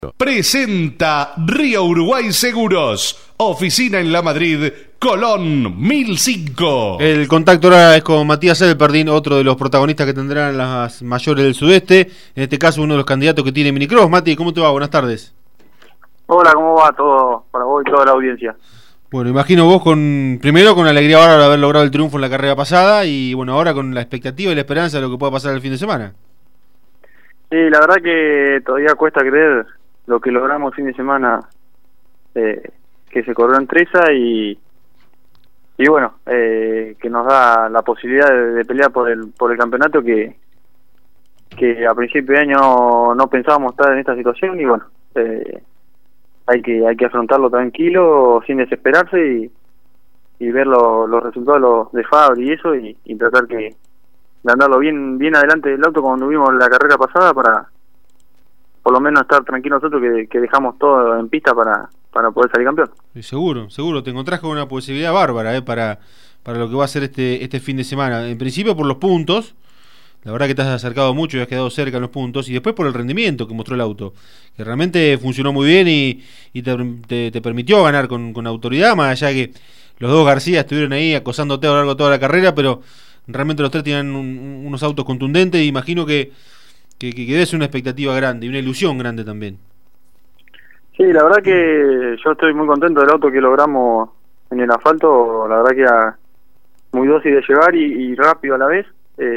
Presenta Río Uruguay Seguros, oficina en La Madrid, Colón 1005. El contacto ahora es con Matías Elperdín, otro de los protagonistas que tendrán las mayores del sudeste, en este caso uno de los candidatos que tiene Minicross. Mati, ¿cómo te va? Buenas tardes. Hola, ¿cómo va todo para vos y toda la audiencia? Bueno, imagino vos primero con alegría ahora de haber logrado el triunfo en la carrera pasada y bueno, ahora con la expectativa y la esperanza de lo que pueda pasar el fin de semana. Sí, la verdad que todavía cuesta creer lo que logramos el fin de semana, que se corrió en Treza y bueno, que nos da la posibilidad de pelear por el campeonato que a principio de año no pensábamos estar en esta situación y bueno, hay que afrontarlo tranquilo, sin desesperarse y ver los resultados de Fabri y eso y tratar de andarlo bien adelante del auto como tuvimos la carrera pasada para por lo menos estar tranquilos nosotros que dejamos todo en pista para poder salir campeón. Y seguro, te encontrás con una posibilidad bárbara para lo que va a ser este fin de semana. En principio por los puntos, la verdad que te has acercado mucho y has quedado cerca en los puntos, y después por el rendimiento que mostró el auto, que realmente funcionó muy bien y te permitió ganar con autoridad, más allá de que los dos García estuvieron ahí acosándote a lo largo de toda la carrera, pero realmente los tres tienen unos autos contundentes y imagino que debe ser una expectativa grande y una ilusión grande también. Sí, la verdad que yo estoy muy contento del auto que logramos en el asfalto, la verdad que era muy dócil de llevar y rápido a la vez.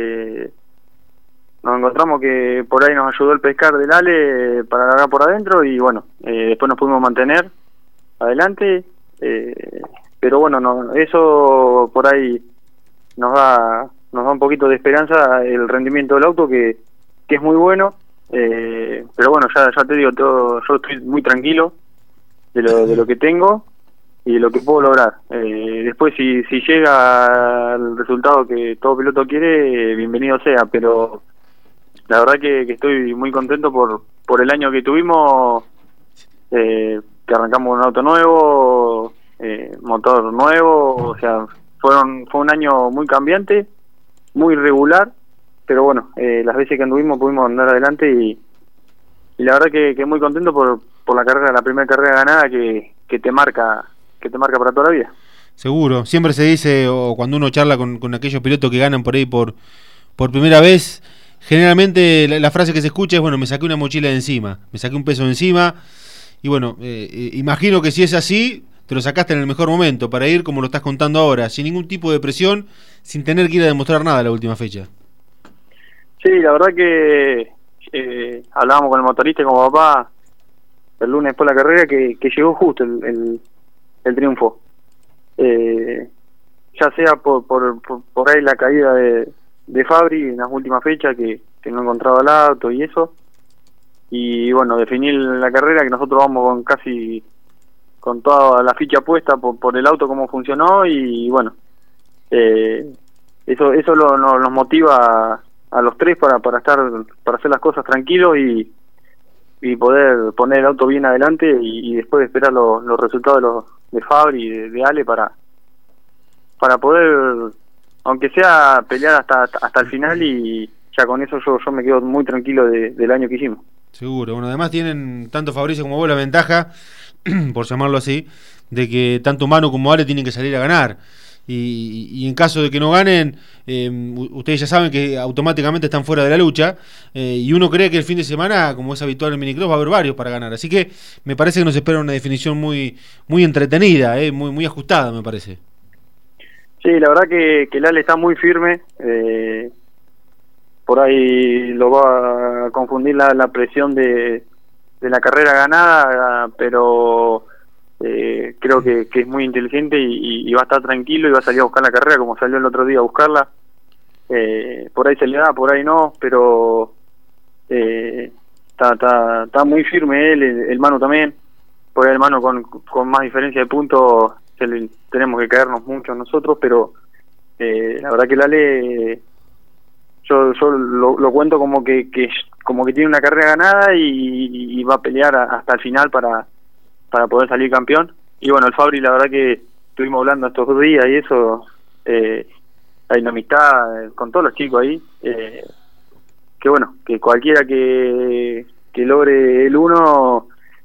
Nos encontramos que por ahí nos ayudó el pescar del Ale para largar por adentro y bueno, después nos pudimos mantener adelante, pero bueno, eso por ahí nos da un poquito de esperanza el rendimiento del auto que es muy bueno, pero bueno, ya te digo, yo estoy muy tranquilo de lo que tengo y de lo que puedo lograr. Después si llega el resultado que todo piloto quiere, bienvenido sea, pero la verdad que estoy muy contento por el año que tuvimos, que arrancamos un auto nuevo, motor nuevo, o sea, fue un año muy cambiante, muy regular, pero bueno, las veces que anduvimos pudimos andar adelante y la verdad que muy contento por la carrera, la primera carrera ganada que te marca para toda la vida. Seguro, siempre se dice, o cuando uno charla con aquellos pilotos que ganan por ahí por primera vez, generalmente la frase que se escucha es, bueno, me saqué una mochila de encima, me saqué un peso de encima, y bueno, imagino que si es así, te lo sacaste en el mejor momento, para ir como lo estás contando ahora, sin ningún tipo de presión, sin tener que ir a demostrar nada la última fecha. Sí, la verdad que hablábamos con el motorista y con papá el lunes después de la carrera que llegó justo el triunfo. Ya sea por ahí la caída de Fabri en las últimas fechas que no encontraba el auto y eso. Y bueno, definir la carrera que nosotros vamos con toda la ficha puesta por el auto, cómo funcionó y bueno, eso nos motiva a los tres para hacer las cosas tranquilos y poder poner el auto bien adelante y después esperar los resultados de Fabri y de Ale para poder, aunque sea, pelear hasta el final y ya con eso yo me quedo muy tranquilo del año que hicimos. Seguro, bueno, además tienen tanto Fabricio como vos la ventaja, por llamarlo así, de que tanto Manu como Ale tienen que salir a ganar. Y en caso de que no ganen, ustedes ya saben que automáticamente están fuera de la lucha, y uno cree que el fin de semana, como es habitual en Minicross, va a haber varios para ganar, así que me parece que nos espera una definición muy entretenida, muy ajustada, me parece. Sí, la verdad que el Ale está muy firme, por ahí lo va a confundir la presión de la carrera ganada, pero creo que es muy inteligente y va a estar tranquilo y va a salir a buscar la carrera como salió el otro día a buscarla. Por ahí se le da, por ahí no, pero está muy firme él, el Manu también. Por ahí el Manu con más diferencia de puntos tenemos que caernos mucho nosotros, pero la verdad que el Ale yo lo cuento como que tiene una carrera ganada y va a pelear hasta el final para poder salir campeón. Y bueno, el Fabri, la verdad que estuvimos hablando estos 2 días y eso, hay una amistad con todos los chicos ahí, que bueno, que cualquiera que logre el 1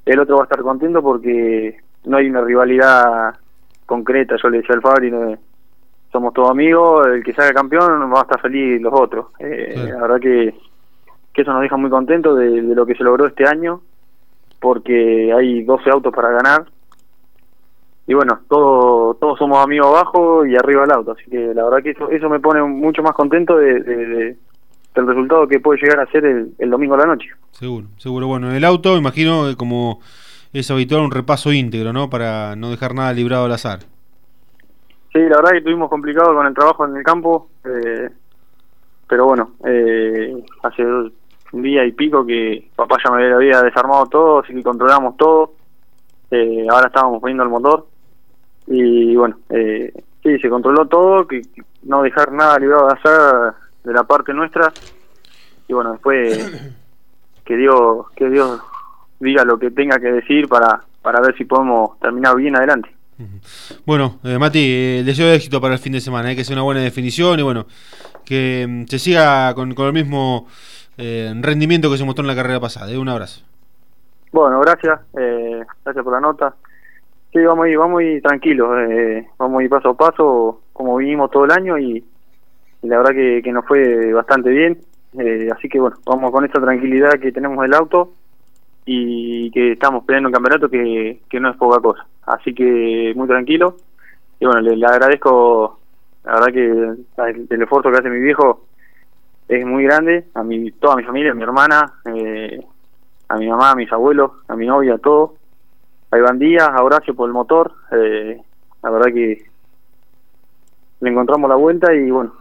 el otro va a estar contento porque no hay una rivalidad concreta. Yo le decía al Fabri, somos todos amigos, el que salga campeón va a estar feliz los otros. Sí. La verdad que eso nos deja muy contentos de lo que se logró este año, porque hay 12 autos para ganar. Y bueno, todos somos amigos abajo y arriba el auto, así que la verdad que eso me pone mucho más contento del resultado que puede llegar a ser el domingo a la noche. Seguro. Bueno, en el auto, imagino, como es habitual, un repaso íntegro, ¿no? Para no dejar nada librado al azar. Sí, la verdad que estuvimos complicados con el trabajo en el campo, pero bueno, hace un día y pico que papá ya me había desarmado todo, así que controlamos todo. Ahora estábamos poniendo el motor y bueno, sí, se controló todo, que no dejar nada librado de azar de la parte nuestra. Y bueno, después que Dios diga lo que tenga que decir para ver si podemos terminar bien adelante. Bueno, Mati, deseo de éxito para el fin de semana, que sea una buena definición y bueno, que se siga con el mismo rendimiento que se mostró en la carrera pasada. Un abrazo. Bueno, gracias por la nota. Sí, vamos a ir tranquilos, vamos a ir paso a paso como vinimos todo el año y la verdad que nos fue bastante bien, así que bueno, vamos con esta tranquilidad que tenemos del auto y que estamos peleando un campeonato que no es poca cosa, así que muy tranquilo. Y bueno, le agradezco, la verdad que el esfuerzo que hace mi viejo es muy grande, toda mi familia, a mi hermana, a mi mamá, a mis abuelos, a mi novia, a todos, a Iván Díaz, a Horacio por el motor. La verdad que le encontramos la vuelta y bueno,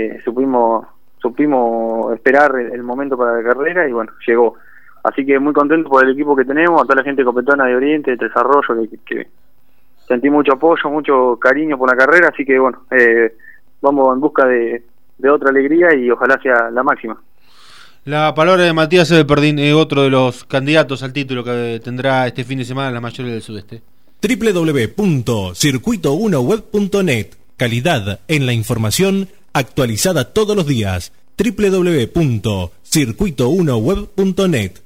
supimos esperar el momento para la carrera y bueno, llegó. Así que muy contento por el equipo que tenemos, a toda la gente de Copetona de Oriente, de Desarrollo, que sentí mucho apoyo, mucho cariño por la carrera, así que bueno, vamos en busca de otra alegría y ojalá sea la máxima. La palabra de Matías Perdín, otro de los candidatos al título que tendrá este fin de semana en las mayores del sudeste. www.circuito1web.net. Calidad en la información actualizada todos los días. www.circuito1web.net.